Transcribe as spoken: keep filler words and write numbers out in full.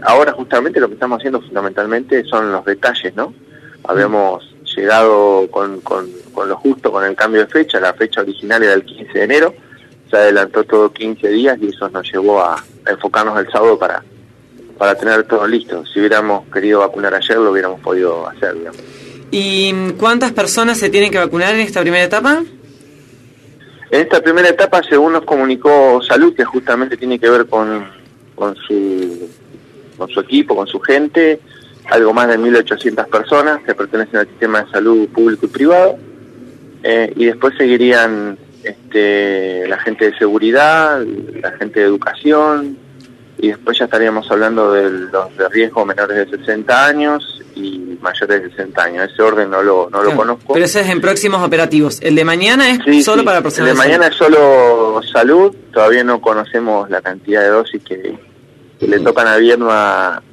ahora justamente lo que estamos haciendo fundamentalmente son los detalles, ¿no? Habíamos llegado con, con, con lo justo con el cambio de fecha, la fecha original era el quince de enero, se adelantó todo quince días y eso nos llevó a, a enfocarnos el sábado para, para tener todo listo. Si hubiéramos querido vacunar ayer lo hubiéramos podido hacer, digamos. ¿Y cuántas personas se tienen que vacunar en esta primera etapa? En esta primera etapa, según nos comunicó Salud, que justamente tiene que ver con, con su con su equipo, con su gente, algo más de mil ochocientas personas que pertenecen al sistema de salud público y privado, eh, y después seguirían este, la gente de seguridad, la gente de educación, y después ya estaríamos hablando de los de riesgo menores de sesenta años y mayores de sesenta años. Ese orden no lo no claro, lo conozco. Pero ese es en próximos operativos. El de mañana es sí, solo sí. para personas El de mañana es solo salud. Todavía no conocemos la cantidad de dosis que, que le tocan a Viedma